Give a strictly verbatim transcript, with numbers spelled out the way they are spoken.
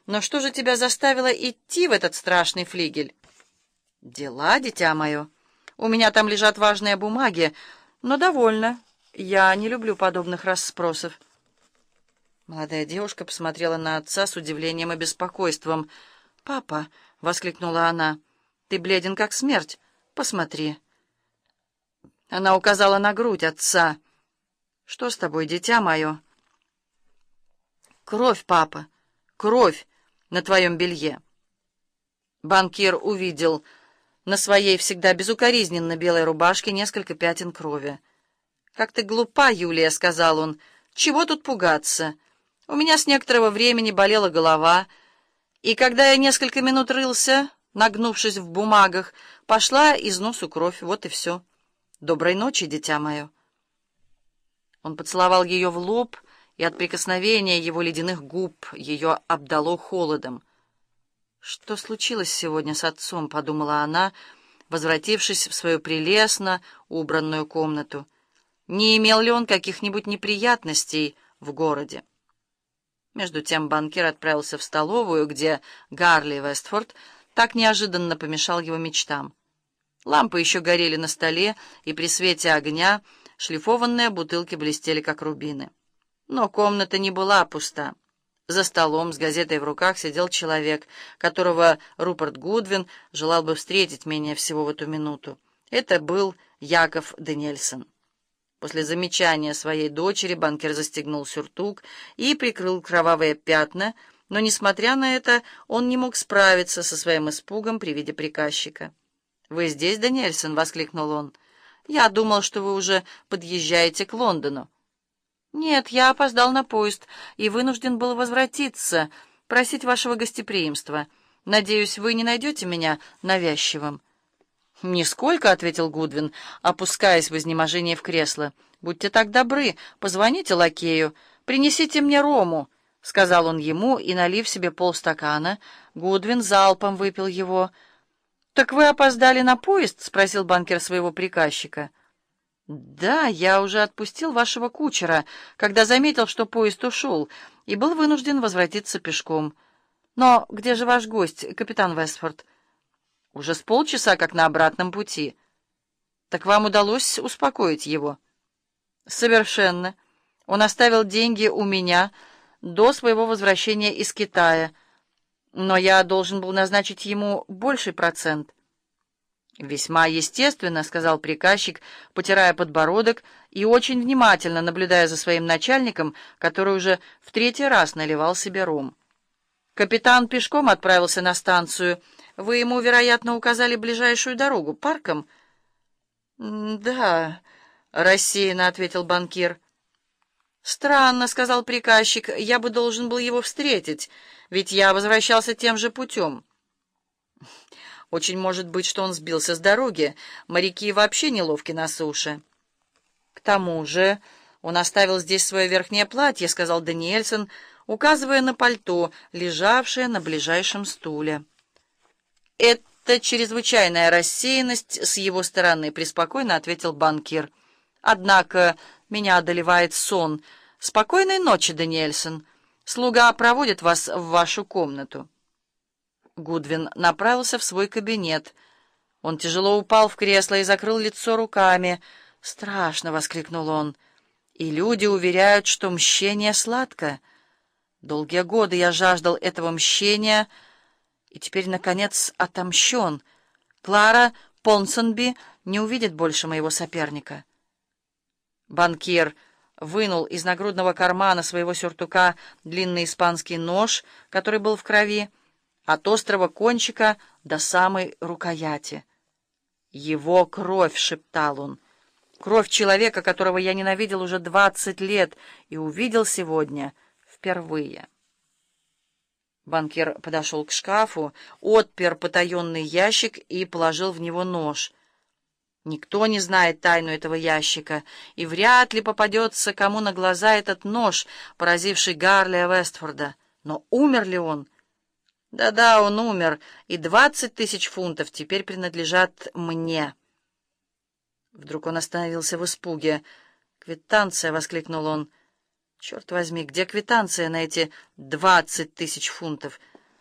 Но что же тебя заставило идти в этот страшный флигель? Дела, дитя мое. У меня там лежат важные бумаги, но довольно. Я не люблю подобных расспросов. Молодая девушка посмотрела на отца с удивлением и беспокойством. «Папа!» — воскликнула она. «Ты бледен, как смерть. Посмотри». Она указала на грудь отца. «Что с тобой, дитя мое?» «Кровь, папа, кровь на твоем белье». Банкир увидел на своей всегда безукоризненно белой рубашке несколько пятен крови. «Как ты глупа, Юлия», — сказал он. «Чего тут пугаться? У меня с некоторого времени болела голова, и когда я несколько минут рылся, нагнувшись в бумагах, пошла из носу кровь. Вот и все. Доброй ночи, дитя мое». Он поцеловал ее в лоб, и от прикосновения его ледяных губ ее обдало холодом. «Что случилось сегодня с отцом?» — подумала она, возвратившись в свою прелестно убранную комнату. «Не имел ли он каких-нибудь неприятностей в городе?» Между тем банкир отправился в столовую, где Гарли Вестфорд так неожиданно помешал его мечтам. Лампы еще горели на столе, и при свете огня шлифованные бутылки блестели, как рубины. Но комната не была пуста. За столом с газетой в руках сидел человек, которого Руперт Гудвин желал бы встретить менее всего в эту минуту. Это был Яков Даниэльсон. После замечания своей дочери банкир застегнул сюртук и прикрыл кровавые пятна, но, несмотря на это, он не мог справиться со своим испугом при виде приказчика. «Вы здесь, Даниэльсон?» — воскликнул он. «Я думал, что вы уже подъезжаете к Лондону». «Нет, я опоздал на поезд и вынужден был возвратиться, просить вашего гостеприимства. Надеюсь, вы не найдете меня навязчивым». «Нисколько», — ответил Гудвин, опускаясь в изнеможение в кресло. «Будьте так добры, позвоните лакею, принесите мне рому», — сказал он ему, и, налив себе полстакана, Гудвин залпом выпил его. «Так вы опоздали на поезд?» — спросил банкир своего приказчика. «Да, я уже отпустил вашего кучера, когда заметил, что поезд ушел, и был вынужден возвратиться пешком. Но где же ваш гость, капитан Вестфорд?» «Уже с полчаса, как на обратном пути». «Так вам удалось успокоить его?» «Совершенно. Он оставил деньги у меня до своего возвращения из Китая, но я должен был назначить ему больший процент». «Весьма естественно», — сказал приказчик, потирая подбородок и очень внимательно наблюдая за своим начальником, который уже в третий раз наливал себе ром. «Капитан пешком отправился на станцию. Вы ему, вероятно, указали ближайшую дорогу парком?» «Да», — рассеянно ответил банкир. «Странно», — сказал приказчик, — «я бы должен был его встретить, ведь я возвращался тем же путем». «Очень может быть, что он сбился с дороги. Моряки вообще неловки на суше». «К тому же он оставил здесь свое верхнее платье», — сказал Даниэльсон, указывая на пальто, лежавшее на ближайшем стуле. «Это чрезвычайная рассеянность с его стороны», — преспокойно ответил банкир. «Однако меня одолевает сон. Спокойной ночи, Даниэльсон. Слуга проводит вас в вашу комнату». Гудвин направился в свой кабинет. Он тяжело упал в кресло и закрыл лицо руками. «Страшно!» — воскликнул он. «И люди уверяют, что мщение сладко. Долгие годы я жаждал этого мщения, и теперь, наконец, отомщен. Клара Понсонби не увидит больше моего соперника». Банкир вынул из нагрудного кармана своего сюртука длинный испанский нож, который был в крови, от острого кончика до самой рукояти. «Его кровь!» — шептал он. «Кровь человека, которого я ненавидел уже двадцать лет и увидел сегодня впервые». Банкир подошел к шкафу, отпер потаенный ящик и положил в него нож. Никто не знает тайну этого ящика, и вряд ли попадется кому на глаза этот нож, поразивший Гарли Вестфорда. Но умер ли он? Да-да, он умер, и двадцать тысяч фунтов теперь принадлежат мне. Вдруг он остановился в испуге. «Квитанция!» — воскликнул он. Черт возьми, где квитанция на эти двадцать тысяч фунтов?